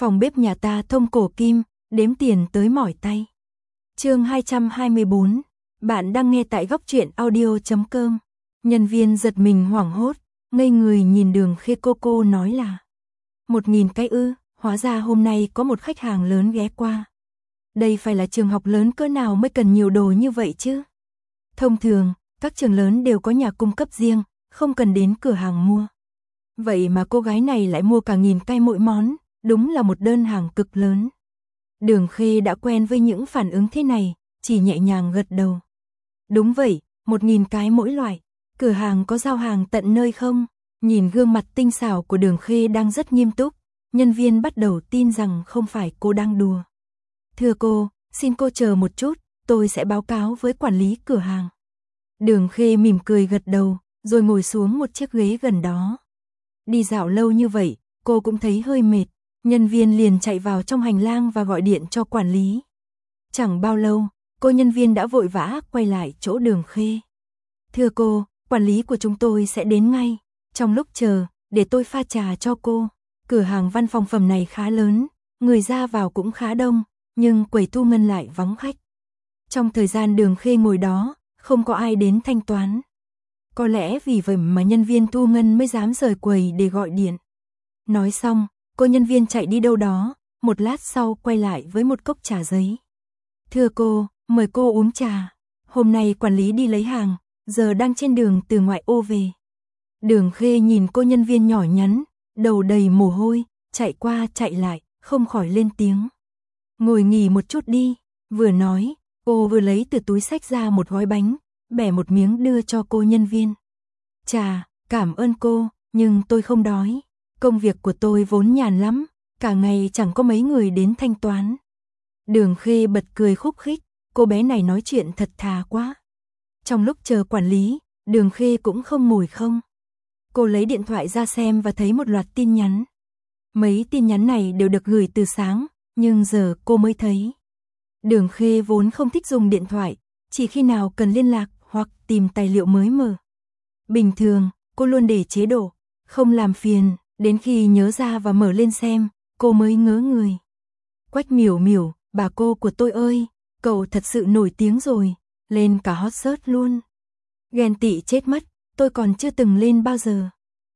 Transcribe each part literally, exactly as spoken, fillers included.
Phòng bếp nhà ta thông cổ kim, đếm tiền tới mỏi tay. Chương hai trăm hai mươi bốn. Bạn đang nghe tại góc truyện audio chấm com. Nhân viên giật mình hoảng hốt, ngây người nhìn Đường Khê. Cô cô nói là một nghìn cái ư? Hóa ra hôm nay có một khách hàng lớn ghé qua. Đây phải là trường học lớn cỡ nào mới cần nhiều đồ như vậy chứ? Thông thường, các trường lớn đều có nhà cung cấp riêng, không cần đến cửa hàng mua. Vậy mà cô gái này lại mua cả nghìn cái mỗi món, đúng là một đơn hàng cực lớn. Đường Khê đã quen với những phản ứng thế này, chỉ nhẹ nhàng gật đầu. Đúng vậy, một nghìn cái mỗi loại. Cửa hàng có giao hàng tận nơi không? Nhìn gương mặt tinh xảo của Đường Khê đang rất nghiêm túc, nhân viên bắt đầu tin rằng không phải cô đang đùa. Thưa cô, xin cô chờ một chút, tôi sẽ báo cáo với quản lý cửa hàng. Đường Khê mỉm cười gật đầu, rồi ngồi xuống một chiếc ghế gần đó. Đi dạo lâu như vậy, cô cũng thấy hơi mệt, nhân viên liền chạy vào trong hành lang và gọi điện cho quản lý. Chẳng bao lâu, cô nhân viên đã vội vã quay lại chỗ Đường Khê. Thưa cô, quản lý của chúng tôi sẽ đến ngay. Trong lúc chờ, để tôi pha trà cho cô. Cửa hàng văn phòng phẩm này khá lớn, người ra vào cũng khá đông, nhưng quầy thu ngân lại vắng khách. Trong thời gian Đường Khê ngồi đó, không có ai đến thanh toán. Có lẽ vì vậy mà nhân viên thu ngân mới dám rời quầy để gọi điện. Nói xong, cô nhân viên chạy đi đâu đó, một lát sau quay lại với một cốc trà giấy. Thưa cô, mời cô uống trà. Hôm nay quản lý đi lấy hàng, giờ đang trên đường từ ngoại ô về. Đường Khê nhìn cô nhân viên nhỏ nhắn, đầu đầy mồ hôi, chạy qua chạy lại, không khỏi lên tiếng. Ngồi nghỉ một chút đi. Vừa nói, cô vừa lấy từ túi xách ra một gói bánh, bẻ một miếng đưa cho cô nhân viên. Chà, cảm ơn cô, nhưng tôi không đói. Công việc của tôi vốn nhàn lắm, cả ngày chẳng có mấy người đến thanh toán. Đường Khê bật cười khúc khích, cô bé này nói chuyện thật thà quá. Trong lúc chờ quản lý, Đường Khê cũng không ngồi không. Cô lấy điện thoại ra xem và thấy một loạt tin nhắn. Mấy tin nhắn này đều được gửi từ sáng, nhưng giờ cô mới thấy. Đường Khê vốn không thích dùng điện thoại, chỉ khi nào cần liên lạc hoặc tìm tài liệu mới mở. Bình thường, cô luôn để chế độ, không làm phiền, đến khi nhớ ra và mở lên xem, cô mới ngớ người. Quách Miểu Miểu, bà cô của tôi ơi, cậu thật sự nổi tiếng rồi, lên cả hot search luôn. Ghen tị chết mất, tôi còn chưa từng lên bao giờ.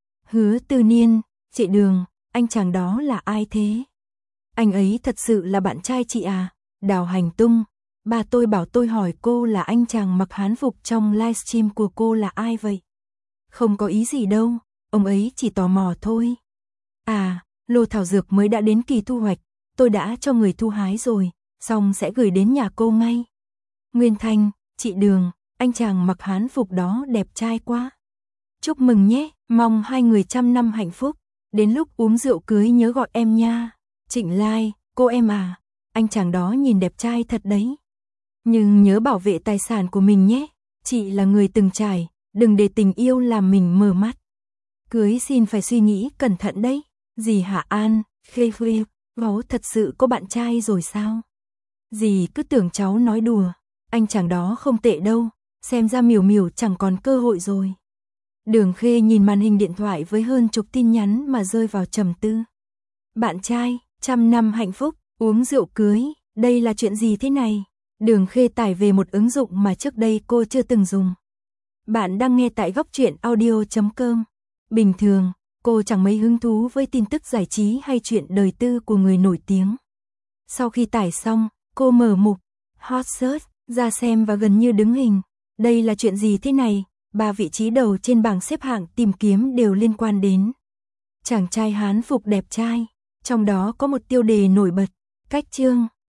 Hứa Tư Niên, chị Đường, anh chàng đó là ai thế? Anh ấy thật sự là bạn trai chị à? Đào Hành Tung, bà tôi bảo tôi hỏi cô là anh chàng mặc hán phục trong livestream của cô là ai vậy? Không có ý gì đâu, ông ấy chỉ tò mò thôi. À, lô thảo dược mới đã đến kỳ thu hoạch, tôi đã cho người thu hái rồi, xong sẽ gửi đến nhà cô ngay. Nguyên Thanh, chị Đường, anh chàng mặc hán phục đó đẹp trai quá. Chúc mừng nhé, mong hai người trăm năm hạnh phúc, đến lúc uống rượu cưới nhớ gọi em nha. Trịnh Lai, cô em à, anh chàng đó nhìn đẹp trai thật đấy. Nhưng nhớ bảo vệ tài sản của mình nhé, chị là người từng trải, đừng để tình yêu làm mình mờ mắt. Cưới xin phải suy nghĩ cẩn thận đấy. Dì Hạ An, Khê Khê, cháu thật sự có bạn trai rồi sao? Dì cứ tưởng cháu nói đùa, anh chàng đó không tệ đâu, xem ra Miểu Miểu chẳng còn cơ hội rồi. Đường Khê nhìn màn hình điện thoại với hơn chục tin nhắn mà rơi vào trầm tư. Bạn trai, trăm năm hạnh phúc, uống rượu cưới, đây là chuyện gì thế này? Đường Khê tải về một ứng dụng mà trước đây cô chưa từng dùng. Bạn đang nghe tại góc truyện audio chấm com. Bình thường, cô chẳng mấy hứng thú với tin tức giải trí hay chuyện đời tư của người nổi tiếng. Sau khi tải xong, cô mở mục Hot Search ra xem và gần như đứng hình. Đây là chuyện gì thế này? Ba vị trí đầu trên bảng xếp hạng tìm kiếm đều liên quan đến chàng trai hán phục đẹp trai. Trong đó có một tiêu đề nổi bật, cách chương,